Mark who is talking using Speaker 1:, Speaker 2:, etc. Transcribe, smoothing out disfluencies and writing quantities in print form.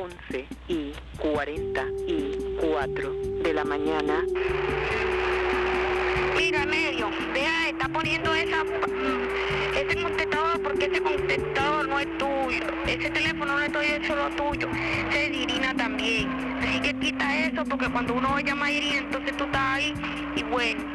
Speaker 1: 11:44 de la mañana.
Speaker 2: Mira, Medio, deja de estar poniendo ese contestador porque ese contestador no es tuyo. Ese teléfono no es tuyo, es solo tuyo. Ese es de Irina también. Así que quita eso porque cuando uno llama a Irina, entonces tú estás ahí y bueno.